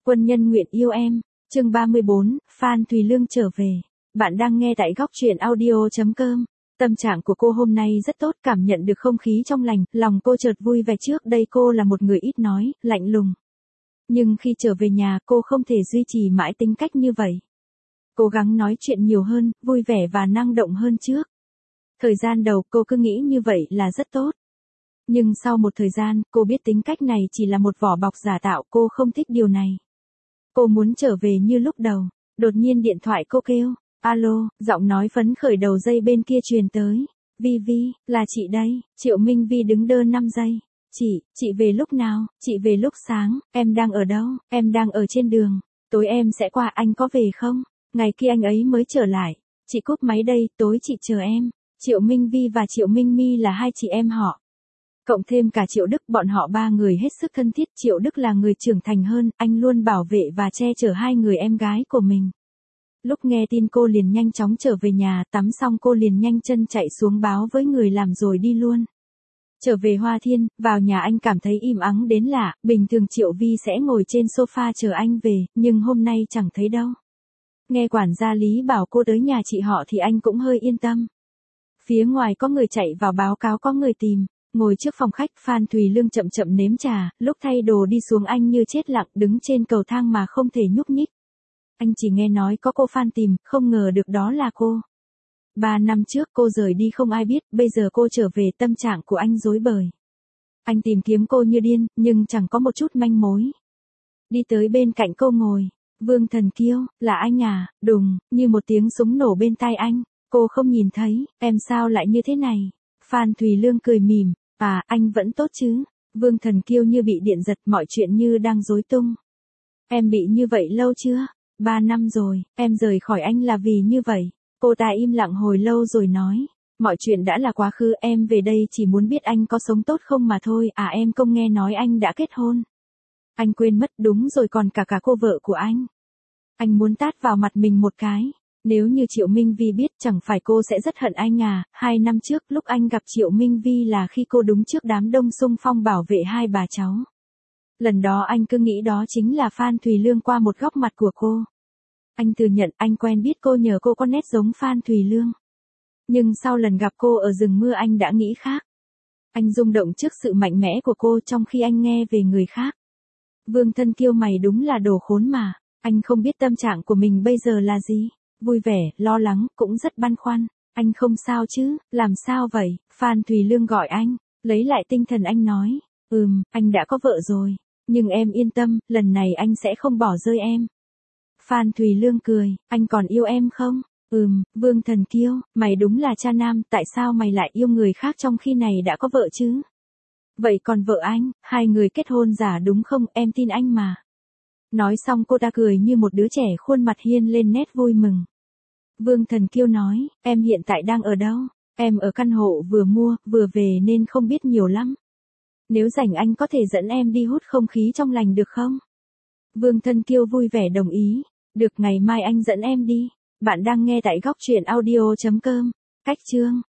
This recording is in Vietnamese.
Quân nhân nguyện yêu em. Chương 34, Phan Thùy Lương trở về. Bạn đang nghe tại góc truyện audio.com. Tâm trạng của cô hôm nay rất tốt, cảm nhận được không khí trong lành, lòng cô chợt vui vẻ. Trước đây cô là một người ít nói, lạnh lùng. Nhưng khi trở về nhà, cô không thể duy trì mãi tính cách như vậy. Cố gắng nói chuyện nhiều hơn, vui vẻ và năng động hơn trước. Thời gian đầu cô cứ nghĩ như vậy là rất tốt. Nhưng sau một thời gian, cô biết tính cách này chỉ là một vỏ bọc giả tạo, cô không thích điều này. Cô muốn trở về như lúc đầu. Đột nhiên điện thoại cô kêu. Alo, giọng nói phấn khởi đầu dây bên kia truyền tới. Vi Vi, là chị đây. Triệu Minh Vi đứng đơ 5 giây. Chị về lúc nào? Chị về lúc sáng. Em đang ở đâu? Em đang ở trên đường. Tối em sẽ qua, anh có về không? Ngày kia anh ấy mới trở lại. Chị cúp máy đây, tối chị chờ em. Triệu Minh Vi và Triệu Minh Mi là hai chị em họ. Cộng thêm cả Triệu Đức, bọn họ ba người hết sức thân thiết. Triệu Đức là người trưởng thành hơn, anh luôn bảo vệ và che chở hai người em gái của mình. Lúc nghe tin cô liền nhanh chóng trở về nhà, tắm xong cô liền nhanh chân chạy xuống báo với người làm rồi đi luôn. Trở về Hoa Thiên, vào nhà anh cảm thấy im ắng đến lạ, bình thường Triệu Vi sẽ ngồi trên sofa chờ anh về, nhưng hôm nay chẳng thấy đâu. Nghe quản gia Lý bảo cô tới nhà chị họ thì anh cũng hơi yên tâm. Phía ngoài có người chạy vào báo cáo có người tìm. Ngồi trước phòng khách, Phan Thùy Lương chậm chậm nếm trà, lúc thay đồ đi xuống anh như chết lặng đứng trên cầu thang mà không thể nhúc nhích. Anh chỉ nghe nói có cô Phan tìm, không ngờ được đó là cô. 3 năm trước cô rời đi không ai biết, bây giờ cô trở về, tâm trạng của anh rối bời. Anh tìm kiếm cô như điên, nhưng chẳng có một chút manh mối. Đi tới bên cạnh cô ngồi. Vương Thần Kiêu, là anh à? Đùng, như một tiếng súng nổ bên tai anh. Cô không nhìn thấy, em sao lại như thế này? Phan Thùy Lương cười mỉm. À, anh vẫn tốt chứ? Vương Thần Kiêu như bị điện giật, mọi chuyện như đang rối tung. Em bị như vậy lâu chưa? 3 năm rồi, em rời khỏi anh là vì như vậy. Cô ta im lặng hồi lâu rồi nói. Mọi chuyện đã là quá khứ, em về đây chỉ muốn biết anh có sống tốt không mà thôi. À, em không nghe nói anh đã kết hôn. Anh quên mất, đúng rồi, còn cả cô vợ của anh. Anh muốn tát vào mặt mình một cái. Nếu như Triệu Minh Vi biết, chẳng phải cô sẽ rất hận anh à? 2 năm trước, lúc anh gặp Triệu Minh Vi là khi cô đứng trước đám đông xung phong bảo vệ hai bà cháu. Lần đó anh cứ nghĩ đó chính là Phan Thùy Lương qua một góc mặt của cô. Anh thừa nhận anh quen biết cô nhờ cô có nét giống Phan Thùy Lương. Nhưng sau lần gặp cô ở rừng mưa anh đã nghĩ khác. Anh rung động trước sự mạnh mẽ của cô trong khi anh nghe về người khác. Vương Thân Kiêu, mày đúng là đồ khốn mà. Anh không biết tâm trạng của mình bây giờ là gì. Vui vẻ, lo lắng, cũng rất băn khoăn. Anh không sao chứ? Làm sao vậy? Phan Thùy Lương gọi anh. Lấy lại tinh thần anh nói. Anh đã có vợ rồi. Nhưng em yên tâm, lần này anh sẽ không bỏ rơi em. Phan Thùy Lương cười. Anh còn yêu em không? Vương Thần Kiêu, mày đúng là cha nam, tại sao mày lại yêu người khác trong khi này đã có vợ chứ? Vậy còn vợ anh, hai người kết hôn giả đúng không? Em tin anh mà. Nói xong cô ta cười như một đứa trẻ, khuôn mặt hiên lên nét vui mừng. Vương Thần Kiêu nói, em hiện tại đang ở đâu? Em ở căn hộ vừa mua, vừa về nên không biết nhiều lắm. Nếu rảnh anh có thể dẫn em đi hút không khí trong lành được không? Vương Thân Kiêu vui vẻ đồng ý. Được, ngày mai anh dẫn em đi. Bạn đang nghe tại góc truyện audio.com. Cách chương